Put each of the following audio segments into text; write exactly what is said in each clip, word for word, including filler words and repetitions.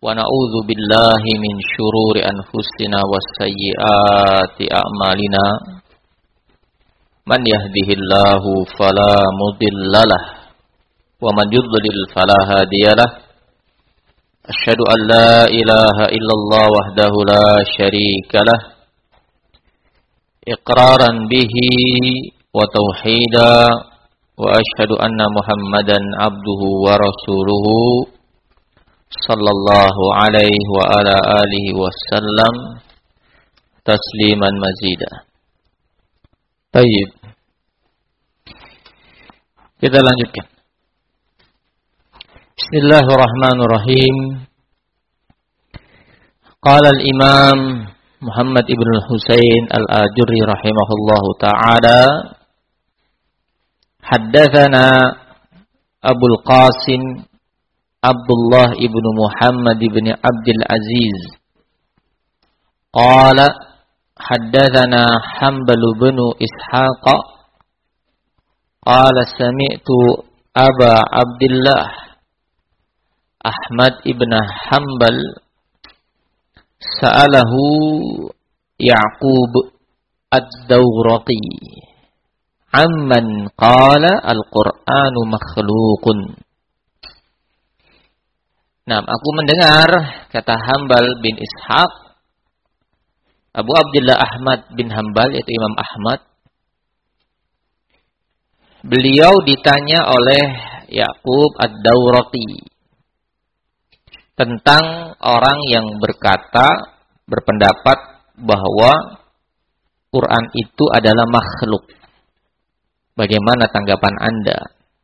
ونعوذ بالله من شرور أنفسنا وسيئات أعمالنا من يهده الله فلا مضل له ومن يضلل فلا هادي له أشهد أن لا إله إلا الله وحده لا شريك له إقرارا به وتوحيدا وأشهد أن محمدا عبده ورسوله صلى الله عليه وعلى آله وسلم تسليما مزيدا. Baik. Kita lanjutkan. Bismillahirrahmanirrahim. Qala al-Imam Muhammad ibn al-Husain al-Ajurri rahimahullahu ta'ala, haddatsana Abul Qasim Abdullah ibn Muhammad ibn Abdul Aziz qala haddatsana Hanbal ibn Ishaq qala sami'tu Aba Abdullah Ahmad ibn Hanbal sa'alahu Ya'qub ad-Dawraqi amman qala al-Qur'anu makhluqun. Nah, aku mendengar, kata Hanbal bin Ishaq, Abu Abdullah Ahmad bin Hanbal, yaitu Imam Ahmad, beliau ditanya oleh Ya'qub ad-Dawraqi tentang orang yang berkata, berpendapat bahwa Quran itu adalah makhluk. Bagaimana tanggapan Anda?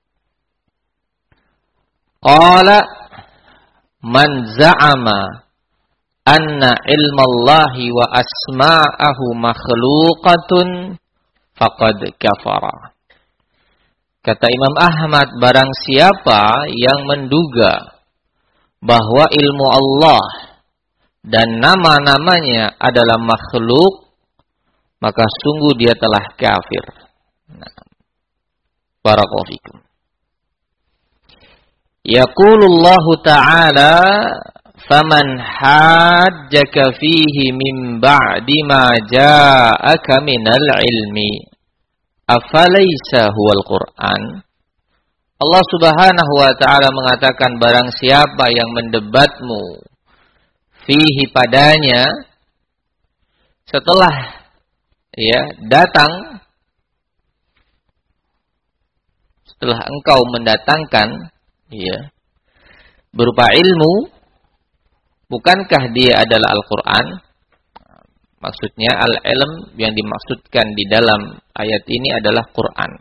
Qala man za'ama anna ilmallahi wa asma'ahu makhluqatun faqad kafara. Kata Imam Ahmad, barang siapa yang menduga bahwa ilmu Allah dan nama-namanya adalah makhluk, maka sungguh dia telah kafir. Nah, barakallahu fikum. Yaqulullahu ta'ala faman hajjaka fihi min ba'di ma ja'aka minal ilmi afalaysa huwal Qur'an. Allah Subhanahu wa ta'ala mengatakan, barang siapa yang mendebatmu fihi padanya setelah ya datang, setelah engkau mendatangkan ya, berupa ilmu, bukankah dia adalah Al-Quran? Maksudnya al-ilm yang dimaksudkan di dalam ayat ini adalah Quran.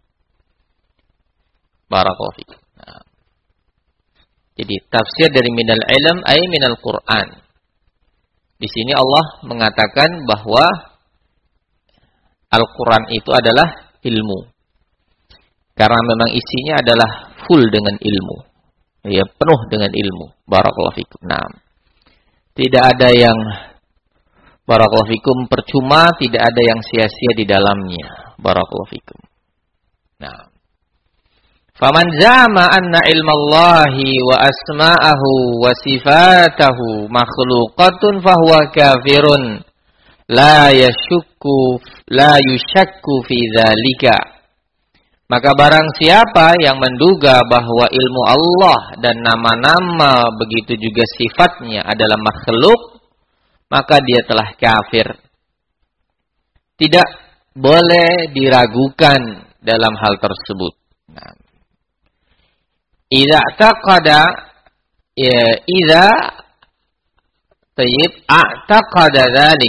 Barakallahu fiik. Nah, jadi tafsir dari minal ilm ay minal Quran. Di sini Allah mengatakan bahwa Al-Quran itu adalah ilmu. Karena memang isinya adalah full dengan ilmu. Ya, penuh dengan ilmu. Barakallahu fikum. Nah, tidak ada yang barakallahu fikum percuma, tidak ada yang sia-sia di dalamnya. Barakallahu fikum. Nah, faman zama anna ilmallahi wa asma'ahu wa sifatahu makhluqatun fahuwa kafirun la yashukku la yushakku fi dzalika. Maka barang siapa yang menduga bahwa ilmu Allah dan nama-nama begitu juga sifatnya adalah makhluk, maka dia telah kafir. Tidak boleh diragukan dalam hal tersebut. Nah, idza taqada ya idza tayyib a'taqada dzalik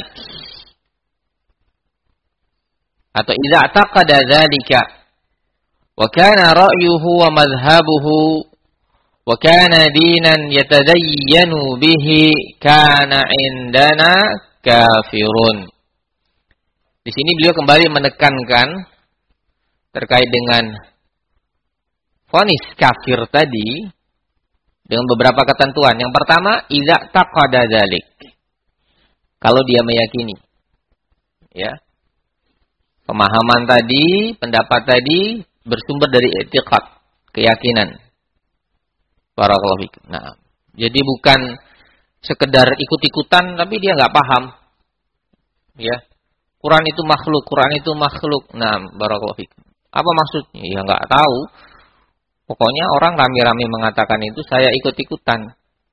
atau idza taqada dzalika wa kana ra'yuhu wa madhhabuhu wa kana dinan yatadayyanu bihi kana indana kafirun. Di sini beliau kembali menekankan terkait dengan vonis kafir tadi dengan beberapa ketentuan. Yang pertama, idza taqada dzalik. Kalau dia meyakini, ya, pemahaman tadi, pendapat tadi bersumber dari i'tiqad, keyakinan. Barakallahu fiik. Nah, jadi bukan sekedar ikut-ikutan tapi dia nggak paham. Ya. Quran itu makhluk, Quran itu makhluk. Nah, barakallahu fikum. Apa maksudnya? Ya nggak tahu. Pokoknya orang rame-rame mengatakan itu, saya ikut-ikutan.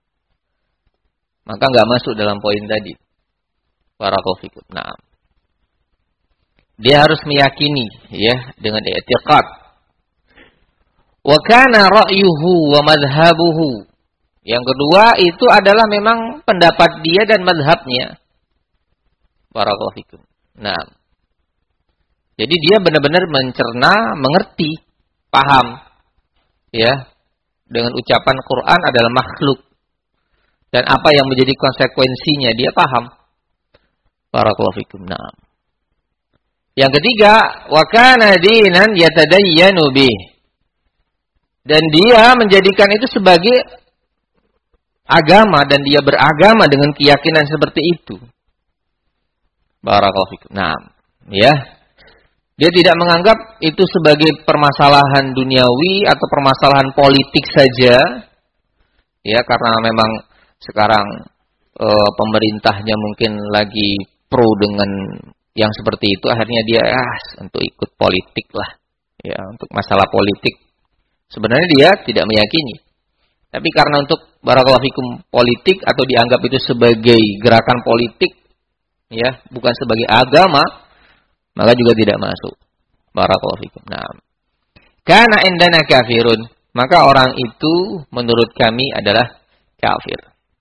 Maka nggak masuk dalam poin tadi. Barakallahu fikum. Nah. Dia harus meyakini ya dengan i'tiqad. Wa kana ra'yuhu wa madhhabuhu. Yang kedua itu adalah memang pendapat dia dan mazhabnya. Barakallahu fikum. Nah. Jadi dia benar-benar mencerna, mengerti, paham ya dengan ucapan Quran adalah makhluk. Dan apa yang menjadi konsekuensinya dia paham. Barakallahu fikum. Nah. Yang ketiga, wa kana dinan yatadayyanu bih. Dan dia menjadikan itu sebagai agama dan dia beragama dengan keyakinan seperti itu. Barakallahu fikum. Nah, ya. Dia tidak menganggap itu sebagai permasalahan duniawi atau permasalahan politik saja. Ya, karena memang sekarang e, pemerintahnya mungkin lagi pro dengan yang seperti itu, akhirnya dia ah, untuk ikut politik lah. Ya, untuk masalah politik. Sebenarnya dia tidak meyakini. Tapi karena untuk barakallahu fikum politik atau dianggap itu sebagai gerakan politik, ya, bukan sebagai agama, maka juga tidak masuk. Barakallahu fikum. Nah, kana indana kafirun, maka orang itu menurut kami adalah kafir.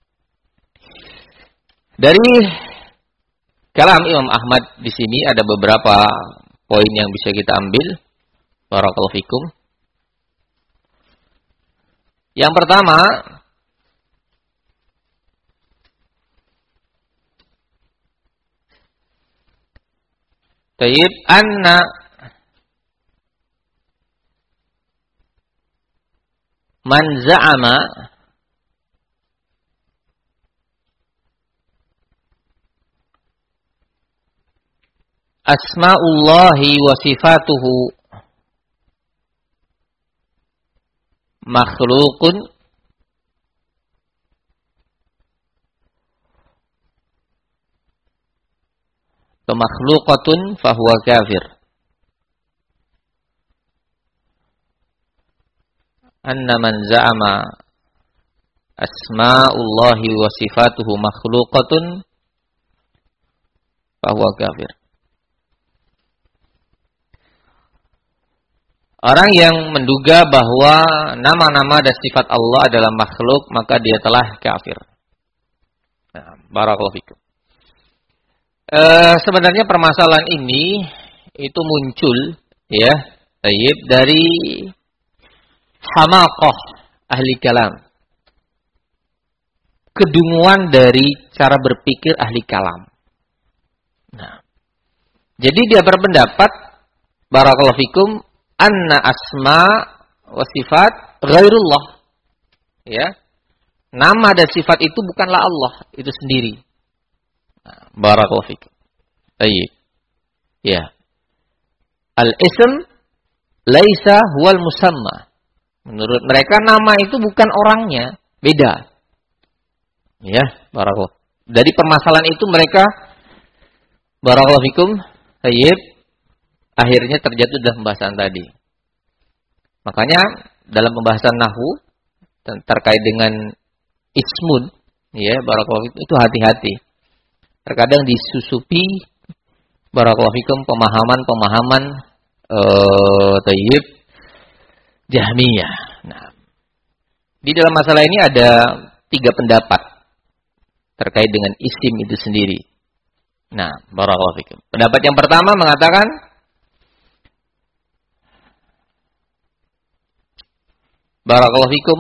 Dari kalam Imam Ahmad di sini ada beberapa poin yang bisa kita ambil. Barakallahu fikum. Yang pertama, tayyib anna man za'ama asma'ullahi wa sifatuhu makhlukun atau makhlukatun fahuwa kafir. Anna man za'ama asma'ullahi wa sifatuhu makhlukatun fahuwa kafir. Orang yang menduga bahwa nama-nama dan sifat Allah adalah makhluk, maka dia telah kafir. Nah, barakallahu fikum. E, sebenarnya permasalahan ini itu muncul ya, tayyib, dari hamaqah ahli kalam. Kedunguan dari cara berpikir ahli kalam. Nah, jadi dia berpendapat barakallahu fikum anna asma wa sifat ghairullah. Ya. Nama dan sifat itu bukanlah Allah itu sendiri. Nah, barakallahu fikum. Baik. Ya. Al-ism laisa huwal musamma. Menurut mereka nama itu bukan orangnya, beda. Ya, barakallahu. Dari permasalahan itu mereka barakallahu fikum, baik. Akhirnya terjatuh dalam pembahasan tadi. Makanya dalam pembahasan nahwu terkait dengan ismun, ya, barakallahu fikum, itu hati-hati. Terkadang disusupi barakallahu fikum pemahaman-pemahaman eh tayyib Jahmiyah. Nah, di dalam masalah ini ada tiga pendapat terkait dengan isim itu sendiri. Nah, barakallahu fikum. Pendapat yang pertama mengatakan barakallahu fikum,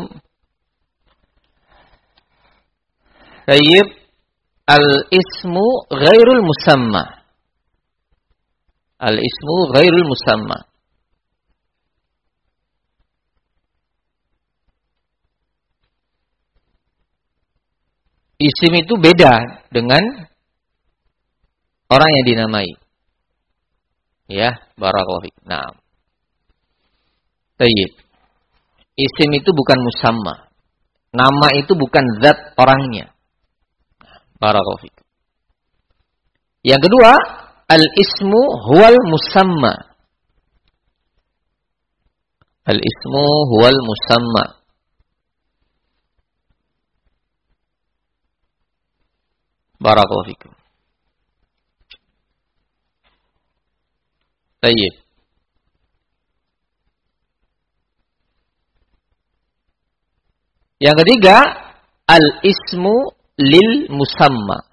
tayyib, al-ismu ghairul musamma. Al-ismu ghairul musamma. Isim itu beda dengan orang yang dinamai. Ya, barakallahu fikum. Nah, tayyib. Isim itu bukan musamma. Nama itu bukan zat orangnya. Barakallahu fikum. Yang kedua, al-ismu huwal musamma. Al-ismu huwal musamma. Barakallahu fikum. Baik. Yang ketiga, al-ismu lil musamma.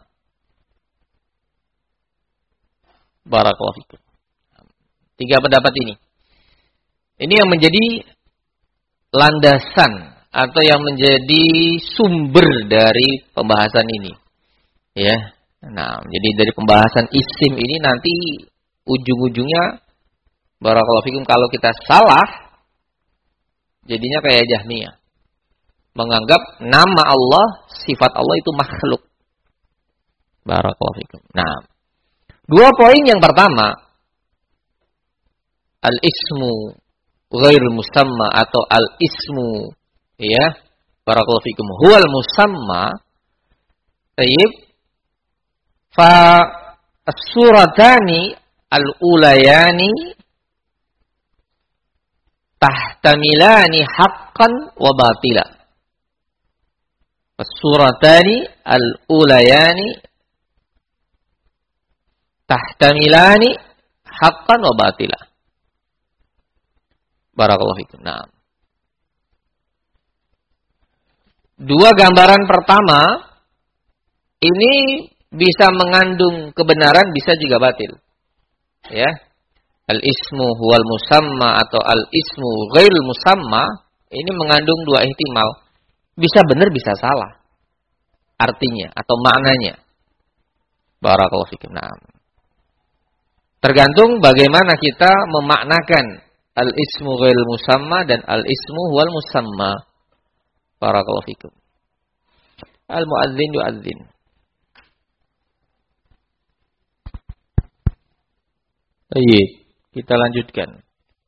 Barakallahu fikum. Tiga pendapat ini. Ini yang menjadi landasan atau yang menjadi sumber dari pembahasan ini. Ya. Nah, jadi dari pembahasan isim ini nanti ujung-ujungnya barakallahu fikum kalau kita salah jadinya kayak Jahmiyah. Menganggap nama Allah, sifat Allah itu makhluk. Barakallahu fikum. Nah, dua poin yang pertama, al-ismu ghair musamma atau al-ismu, ya, barakallahu fikum, huwal musamma. Tayyib. Fa as-suratani al-ulayani tahtamilani haqqan wa batila. As-suratani al-ulayani tahtamilani haqqan wa batila. Barakallahu fikum. Nah. Dua gambaran pertama ini bisa mengandung kebenaran, bisa juga batil. Ya. Al-ismu huwal musamma atau al-ismu ghairul musamma ini mengandung dua ihtimal. Bisa benar, bisa salah. Artinya atau maknanya. Barakallahu fikum. Nah. Tergantung bagaimana kita memaknakan al-ismu ghairul musamma dan al-ismu huwal musamma. Barakallahu fikum. Al-muadzin yu'adzin. Baik, kita lanjutkan.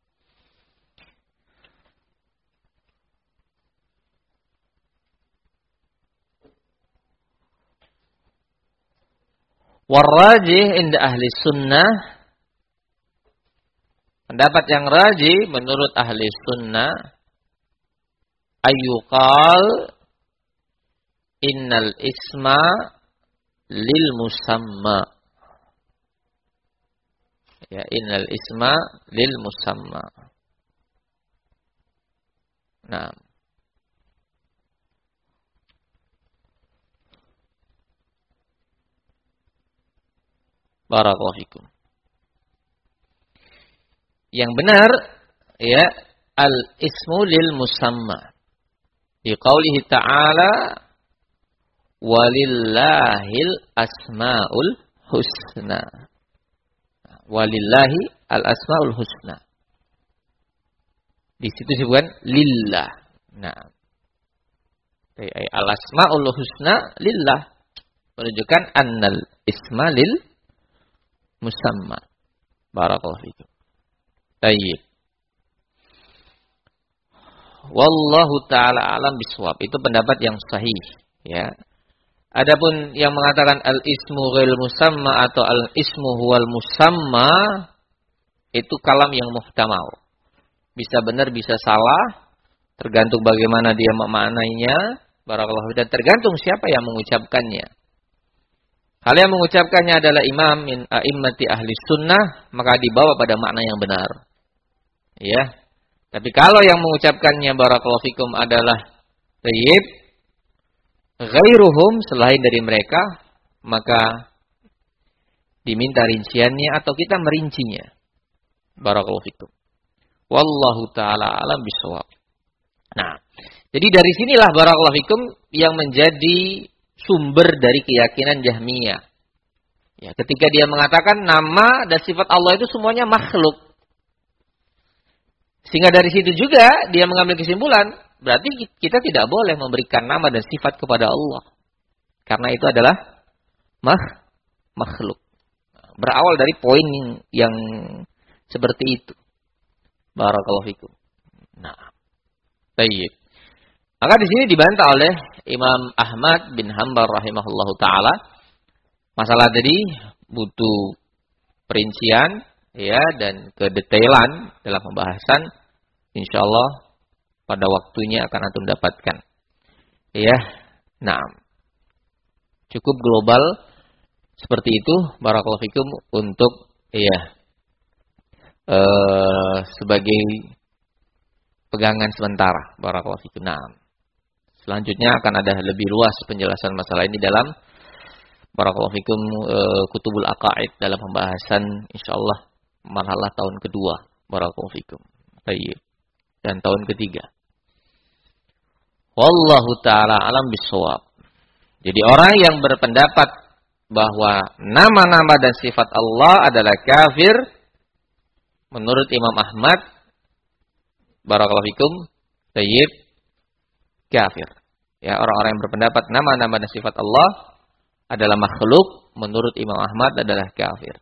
Warrajih inda ahli sunnah, pendapat yang rajih menurut ahli sunnah, ayyuqal innal isma lil musamma. Ya, innal isma lil musamma. Nah. Barakallahu fikum. Yang benar, ya, al-ismu lil musamma. Di qaulihi ta'ala, walillahil asmaul husna. Walillahi al-asmaul husna. Di situ disebutkan lillah. Nah. Al-asmaul husna lillah. Menunjukkan annal isma lil musamma. Barakallahu fikum. Baik. Wallahu ta'ala alam biswab. Itu pendapat yang sahih. Ya. Adapun yang mengatakan al-ismu ghairul musamma atau al-ismu huwal musamma, itu kalam yang muhtamal. Bisa benar, bisa salah. Tergantung bagaimana dia memaknainya. Barakallahu, dan tergantung siapa yang mengucapkannya. Hal yang mengucapkannya adalah imam min a'immati ahli sunnah, maka dibawa pada makna yang benar. Ya. Tapi kalau yang mengucapkannya barakallahu fikum adalah tayyib, ghairuhum, selain dari mereka, maka diminta rinciannya atau kita merincinya. Barakallahu fikum. Wallahu ta'ala alam bisawab. Nah, jadi dari sinilah barakallahu fikum yang menjadi sumber dari keyakinan Jahmiyah. Ya, ketika dia mengatakan nama dan sifat Allah itu semuanya makhluk. Sehingga dari situ juga dia mengambil kesimpulan, berarti kita tidak boleh memberikan nama dan sifat kepada Allah. Karena itu adalah mah, makhluk. Berawal dari poin yang, yang seperti itu. Barakallahu fikum. Nah, baik. Maka di sini dibantah oleh Imam Ahmad bin Hanbal rahimahullahu taala. Masalah tadi butuh perincian ya dan kedetailan dalam pembahasan. Insyaallah pada waktunya akan antum dapatkan. Ya. Nah. Cukup global seperti itu barakallahu fikum untuk ya eh, sebagai pegangan sementara barakallahu fikum. Nah. Selanjutnya akan ada lebih luas penjelasan masalah ini dalam barakallahu fikum uh, kutubul aqaid dalam pembahasan insyaallah marhalah tahun kedua barakallahu fikum. Baik. Dan tahun ketiga. Wallahu taala alam bissawab. Jadi orang yang berpendapat bahwa nama-nama dan sifat Allah adalah kafir menurut Imam Ahmad barakallahu fikum tayyib kafir. Ya, orang-orang yang berpendapat nama-nama dan sifat Allah adalah makhluk, menurut Imam Ahmad adalah kafir.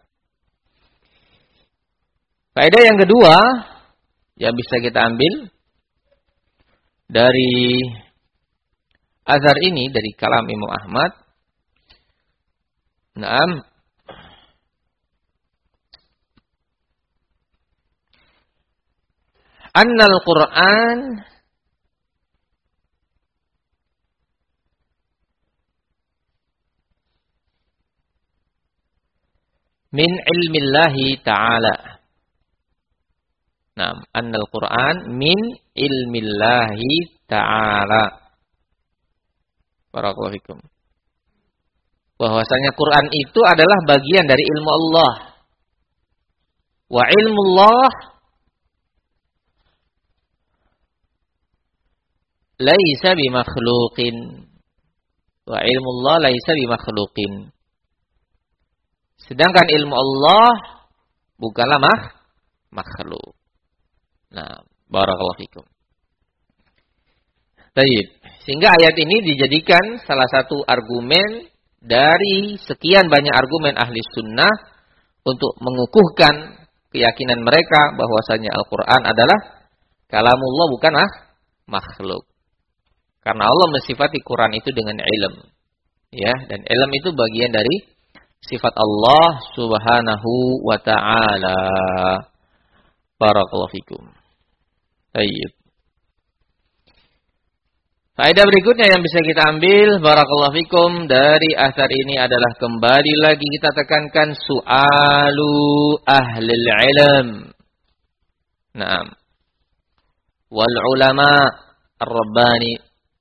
Faedah yang kedua yang bisa kita ambil dari azhar ini, dari kalam Imam Ahmad. Naam. Annal Qur'an min ilmillahi ta'ala. Nah, annal Qur'an min ilmillahi ta'ala. Barakallahu fikum. Bahwasanya Quran itu adalah bagian dari ilmu Allah. Wa ilmu Allah laisa bimakhluqin. Wa ilmu Allah laisa bimakhluqin. Sedangkan ilmu Allah bukanlah mah, makhluk. Nah, barakallahu fikum. Baik. Sehingga ayat ini dijadikan salah satu argumen dari sekian banyak argumen ahli sunnah untuk mengukuhkan keyakinan mereka bahwasanya Al-Quran adalah kalamullah bukanlah makhluk. Karena Allah mensifati Quran itu dengan ilm. Ya, dan ilm itu bagian dari sifat Allah subhanahu wa ta'ala. Barakallahu fikum. Baik. Faedah berikutnya yang bisa kita ambil barakallahu fikum dari athar ini adalah kembali lagi kita tekankan su'alu ahlil ilm. Naam. Wal ulama ar-rabbani.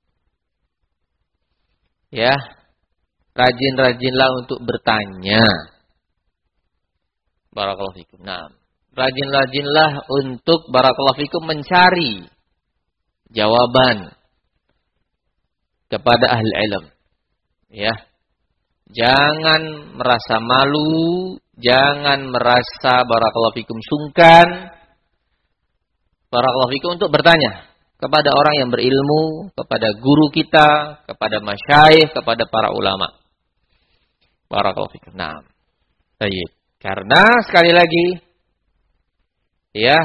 Ya. Rajin-rajinlah untuk bertanya. Barakallahu fikum. Nah, rajin-rajinlah untuk barakallahu fikum mencari jawaban kepada ahli ilm. Ya. Jangan merasa malu, jangan merasa barakallahu fikum sungkan. Barakallahu fikum untuk bertanya kepada orang yang berilmu, kepada guru kita, kepada masyayikh, kepada para ulama. Barakallahu fikum. Nah, baik. Karena sekali lagi, ya,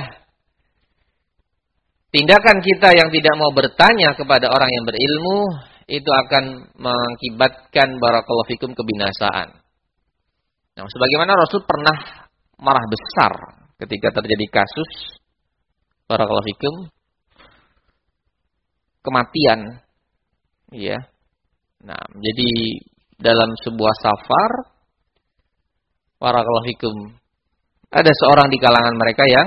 tindakan kita yang tidak mau bertanya kepada orang yang berilmu itu akan mengakibatkan barakallahu fikum kebinasaan. Nah, sebagaimana Rasul pernah marah besar ketika terjadi kasus barakallahu fikum kematian, ya. Nah, jadi dalam sebuah safar, barakallahu fikum, ada seorang di kalangan mereka yang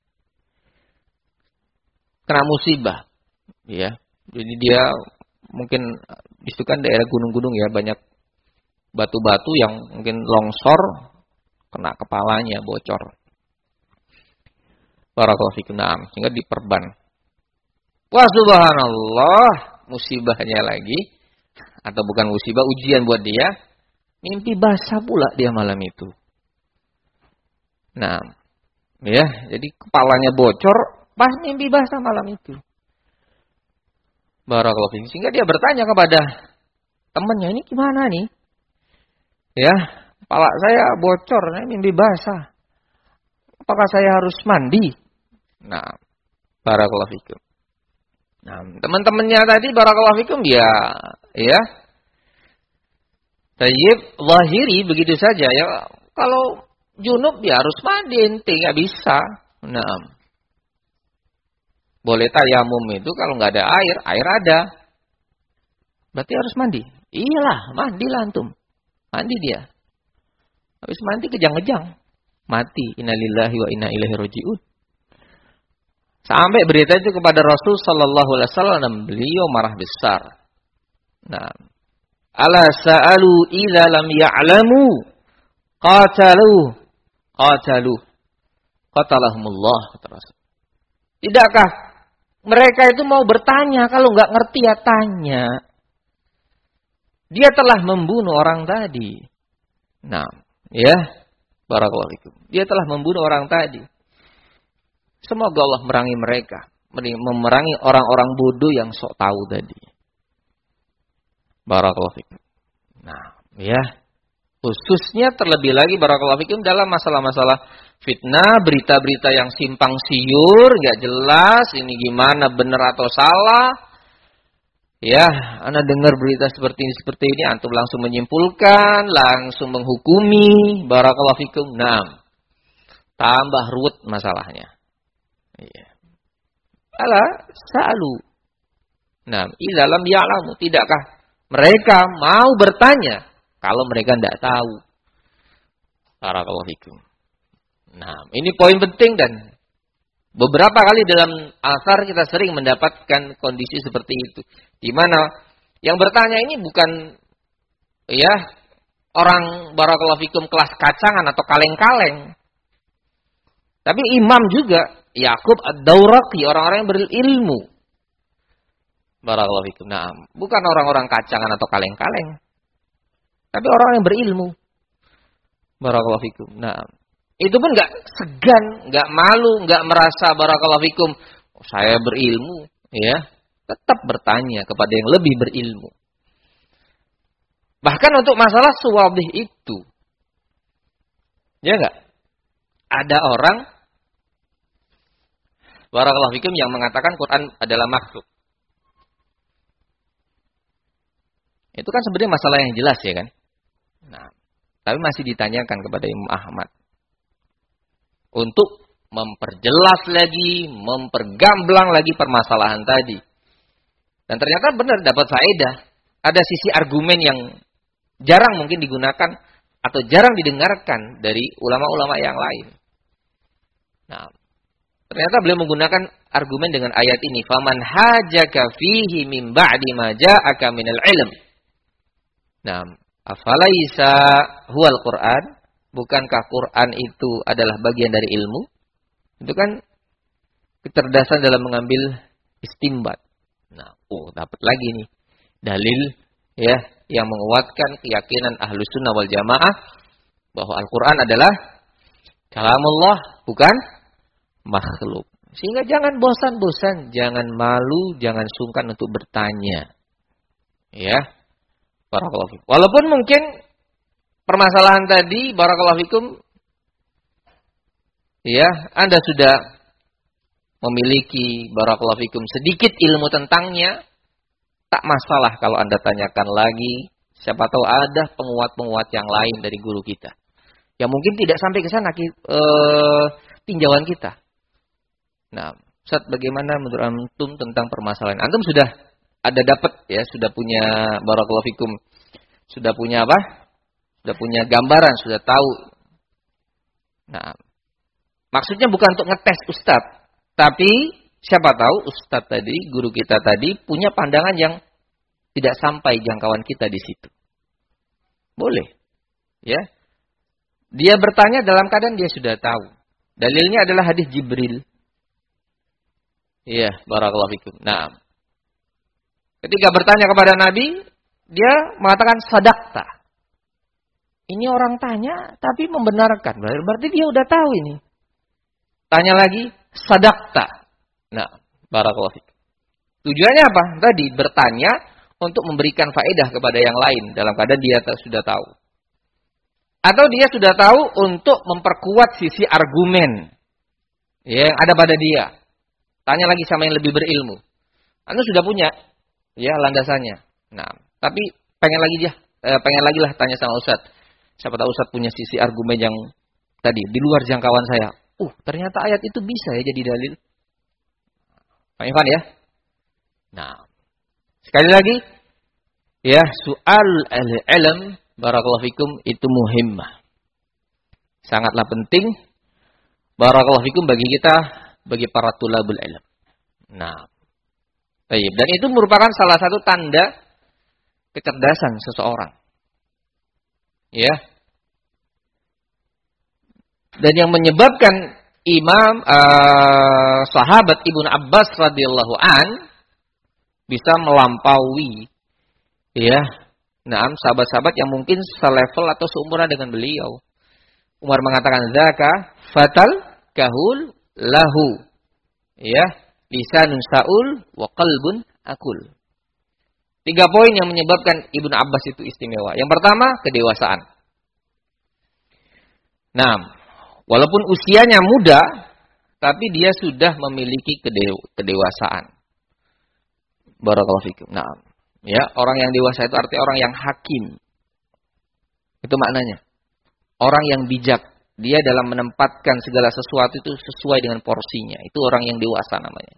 kena musibah, ya. Jadi dia mungkin itu kan daerah gunung-gunung ya, banyak batu-batu yang mungkin longsor, kena kepalanya bocor. Barakallahu fikum, na'am, sehingga diperban. Wah, subhanallah, musibahnya lagi. Atau bukan musibah, ujian buat dia. Mimpi basah pula dia malam itu. Nah, ya, jadi kepalanya bocor pas mimpi basah malam itu. Barakallahu fiik. Sehingga dia bertanya kepada temannya, ini gimana nih? Ya, kepala saya bocor, ini mimpi basah. Apakah saya harus mandi? Nah, barakallahu fiik. Nah, teman-temannya tadi barakallahu fikum ya, ya. Tayyib zahiri begitu saja ya. Kalau junub ya harus mandi, ente nggak bisa. Nah, boleh tayamum itu kalau nggak ada air, air ada. Berarti harus mandi. Iyalah, mandilah antum. Mandi dia. Habis mandi kejang-kejang. Mati. Innalillahi wa inna ilaihi raji'un. Sampai berita itu kepada Rasul sallallahu alaihi wasallam, beliau marah besar. Nah, ala sa'alu idza lam ya'lamu qatalu qatalu qatalahumullah kata Rasul. Tidakkah mereka itu mau bertanya, kalau enggak ngerti ya tanya. Dia telah membunuh orang tadi. Nah, ya, barakallahu fikum. Dia telah membunuh orang tadi. Semoga Allah merangi mereka, memerangi orang-orang bodoh yang sok tahu tadi. Barakallahu fikum. Nah, ya. Khususnya terlebih lagi barakallahu fikum dalam masalah-masalah fitnah, berita-berita yang simpang siur, enggak jelas ini gimana benar atau salah. Ya, Anda dengar berita seperti ini seperti ini, antum langsung menyimpulkan, langsung menghukumi, barakallahu fikum. Nah, tambah ruwet masalahnya. Iya. Ala sa'alu. Nah, idza lam ya'lamu, tidakkah mereka mau bertanya kalau mereka tidak tahu? Barakallahu fikum. Nah, ini poin penting dan beberapa kali dalam asar kita sering mendapatkan kondisi seperti itu. Di mana yang bertanya ini bukan ya orang barakallahu fikum kelas kacangan atau kaleng-kaleng. Tapi imam juga, Yaqub ad-Dawraqi, orang-orang yang berilmu. Barakallahu fikum. Nah, bukan orang-orang kacangan atau kaleng-kaleng. Tapi orang yang berilmu. Barakallahu fikum. Nah, itu pun enggak segan, enggak malu, enggak merasa barakallahu fikum, oh, saya berilmu, ya. Tetap bertanya kepada yang lebih berilmu. Bahkan untuk masalah suwabih itu. Ya enggak? Ada orang barakallahu fikum yang mengatakan Quran adalah makhluk. Itu kan sebenarnya masalah yang jelas ya kan? Nah, tapi masih ditanyakan kepada Imam Ahmad. Untuk memperjelas lagi, mempergamblang lagi permasalahan tadi. Dan ternyata benar dapat faedah. Ada sisi argumen yang jarang mungkin digunakan atau jarang didengarkan dari ulama-ulama yang lain. Nah, ternyata beliau menggunakan argumen dengan ayat ini. Faman hajaka fihi min ba'di ma ja'aka minal ilm. Nah, afalaisa huwal Qur'an? Bukankah Quran itu adalah bagian dari ilmu? Itu kan kecerdasan dalam mengambil istimbat. Nah, oh dapat lagi nih dalil ya yang menguatkan keyakinan Ahlus Sunnah wal Jamaah bahwa Al-Qur'an adalah kalamullah, bukan makhluk. Sehingga jangan bosan-bosan, jangan malu, jangan sungkan untuk bertanya. Ya. Barakallahu fikum. Walaupun mungkin permasalahan tadi barakallahu fikum ya, Anda sudah memiliki barakallahu fikum sedikit ilmu tentangnya, tak masalah kalau Anda tanyakan lagi. Siapa tahu ada penguat-penguat yang lain dari guru kita yang mungkin tidak sampai ke sana uh, tinjauan kita. Nah, Ustaz, bagaimana menurut antum tentang permasalahan? Antum sudah ada dapat ya, sudah punya barakallahu fikum, sudah punya apa? Sudah punya gambaran, sudah tahu. Nah, maksudnya bukan untuk ngetes Ustaz. Tapi siapa tahu Ustadz tadi, guru kita tadi punya pandangan yang tidak sampai jangkauan kita di situ. Boleh. Ya. Dia bertanya dalam keadaan dia sudah tahu. Dalilnya adalah hadis Jibril. Iya, barakallahu fikum. Nah, ketika bertanya kepada Nabi, dia mengatakan sadaqta. Ini orang tanya tapi membenarkan. Berarti dia udah tahu ini. Tanya lagi, sadaqta. Nah, barakallahu fikum. Tujuannya apa? Tadi bertanya untuk memberikan faedah kepada yang lain dalam keadaan dia sudah tahu. Atau dia sudah tahu untuk memperkuat sisi argumen yang ada pada dia. Tanya lagi sama yang lebih berilmu. Anda sudah punya ya landasannya. Nah, tapi pengen lagi dia, eh, pengen lagi lah tanya sama Ustaz. Siapa tahu Ustaz punya sisi argumen yang tadi di luar jangkauan saya. Uh, ternyata ayat itu bisa ya jadi dalil. Pak Ivan ya. Nah, sekali lagi ya, soal al-ilm barakallahu fikum itu muhimmah. Sangatlah penting barakallahu fikum bagi kita, bagi para tulabul ilm. Nah, baik, dan itu merupakan salah satu tanda kecerdasan seseorang. Ya. Dan yang menyebabkan Imam uh, sahabat Ibnu Abbas radhiyallahu an bisa melampaui ya, nah, sahabat-sahabat yang mungkin selevel atau seumuran dengan beliau. Umar mengatakan zaka fatal kahul lahu. Ya, lisanun saul wa qalbun akul. Tiga poin yang menyebabkan Ibnu Abbas itu istimewa. Yang pertama, kedewasaan. Nah, walaupun usianya muda, tapi dia sudah memiliki kedew- kedewasaan. Barakallahu fikum. Nah, ya, orang yang dewasa itu artinya orang yang hakim. Itu maknanya. Orang yang bijak. Dia dalam menempatkan segala sesuatu itu sesuai dengan porsinya. Itu orang yang dewasa namanya.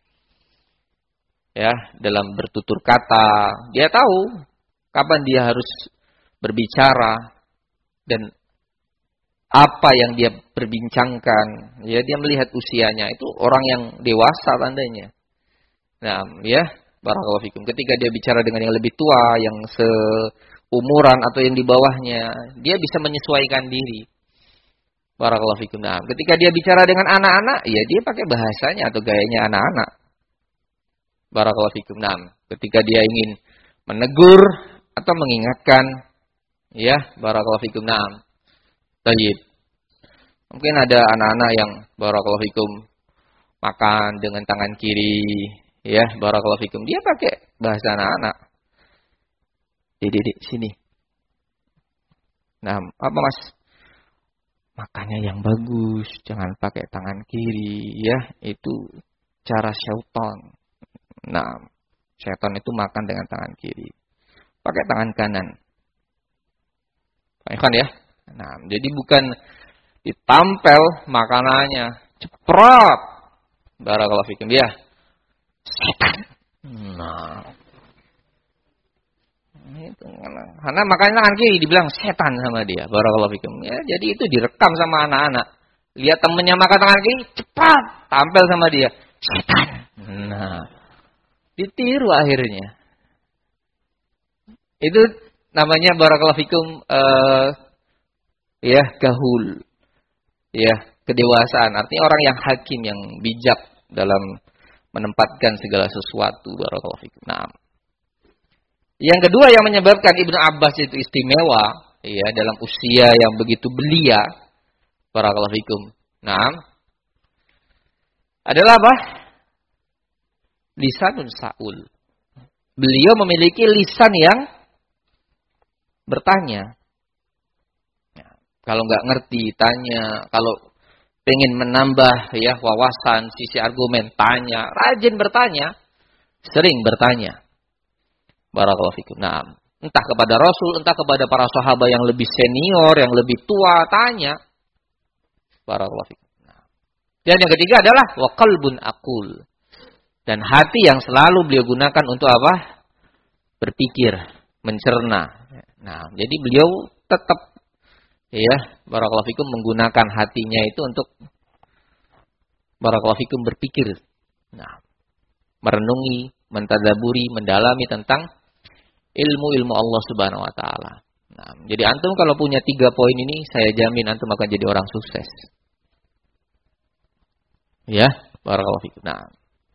Ya, dalam bertutur kata, dia tahu kapan dia harus berbicara dan apa yang dia perbincangkan. Ya, dia melihat usianya, itu orang yang dewasa tandanya. Nah, ya, barakallahu fikum. Ketika dia bicara dengan yang lebih tua, yang seumuran atau yang di bawahnya, dia bisa menyesuaikan diri. Barakallahu fikum. Nah, ketika dia bicara dengan anak-anak, ya dia pakai bahasanya atau gayanya anak-anak. Barakallahu fikum. Nah, ketika dia ingin menegur atau mengingatkan, ya, barakallahu fikum. Nah, tayyib. Mungkin ada anak-anak yang barakallahu fikum makan dengan tangan kiri, ya, barakallahu fikum. Dia pakai bahasa anak-anak. Didik sini. Nah, apa Mas? Makannya yang bagus, jangan pakai tangan kiri, ya. Itu cara syaitan. Nah, syaitan itu makan dengan tangan kiri. Pakai tangan kanan. Baikkan ya. Nah, jadi bukan ditampel makanannya. Ceprot. Barakallahu fikum. Ya. Setan. Nah. Itu karena makannya tangan kiri dibilang setan sama dia. Barakallahu fikum. Ya, jadi itu direkam sama anak-anak. Lihat temennya makan tangan kiri, cepat tampil sama dia. Setan. Nah. Ditiru akhirnya. Itu namanya barakallahu fikum uh, ya gahul. Ya, kedewasaan. Artinya orang yang hakim, yang bijak dalam menempatkan segala sesuatu. Barakallahu fikum. Nah. Yang kedua yang menyebabkan Ibnu Abbas itu istimewa, ya, dalam usia yang begitu belia. Barakallahu fikum. Nah. Adalah apa? Lisanun saul. Beliau memiliki lisan yang bertanya. Ya, kalau nggak ngerti, tanya. Kalau pengen menambah ya wawasan, sisi argumen, tanya. Rajin bertanya. Sering bertanya. Barakallahu fikum. Nah, entah kepada Rasul, entah kepada para sahabat yang lebih senior, yang lebih tua, tanya. Barakallahu fikum. Nah. Dan yang ketiga adalah wa qalbun aqul. Dan hati yang selalu beliau gunakan untuk apa? Berpikir, mencerna. Nah, jadi beliau tetap ya, barakallahu fikum menggunakan hatinya itu untuk barakallahu fikum berpikir. Nah, merenungi, mentadaburi, mendalami tentang ilmu-ilmu Allah Subhanahu wa taala. Nah, jadi antum kalau punya tiga poin ini, saya jamin antum akan jadi orang sukses. Ya, barakallahu fikum. Nah,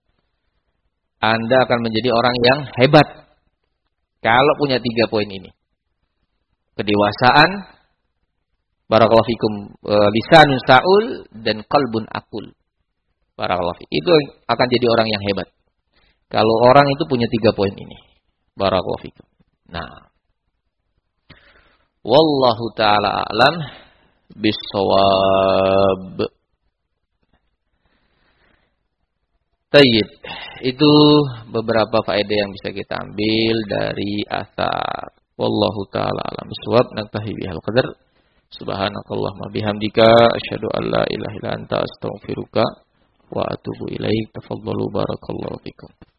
Anda akan menjadi orang yang hebat kalau punya tiga poin ini. Kedewasaan, barakallahu fikum, lisanun saul, dan qalbun aqul. Barakallahu fikum. Itu akan jadi orang yang hebat. Kalau orang itu punya tiga poin ini. Barakallahu fikum. Nah. Wallahu ta'ala a'lam bis-shawab. Tayyib. Itu beberapa faedah yang bisa kita ambil dari asar. Wallahu ta'ala alam bisawab. Naktahi bihal qadar. Subhanakallahumma bihamdika asyhadu an la ilaha illa anta astaghfiruka wa atubu ilaik. Tafadhalu barakallahu fikum.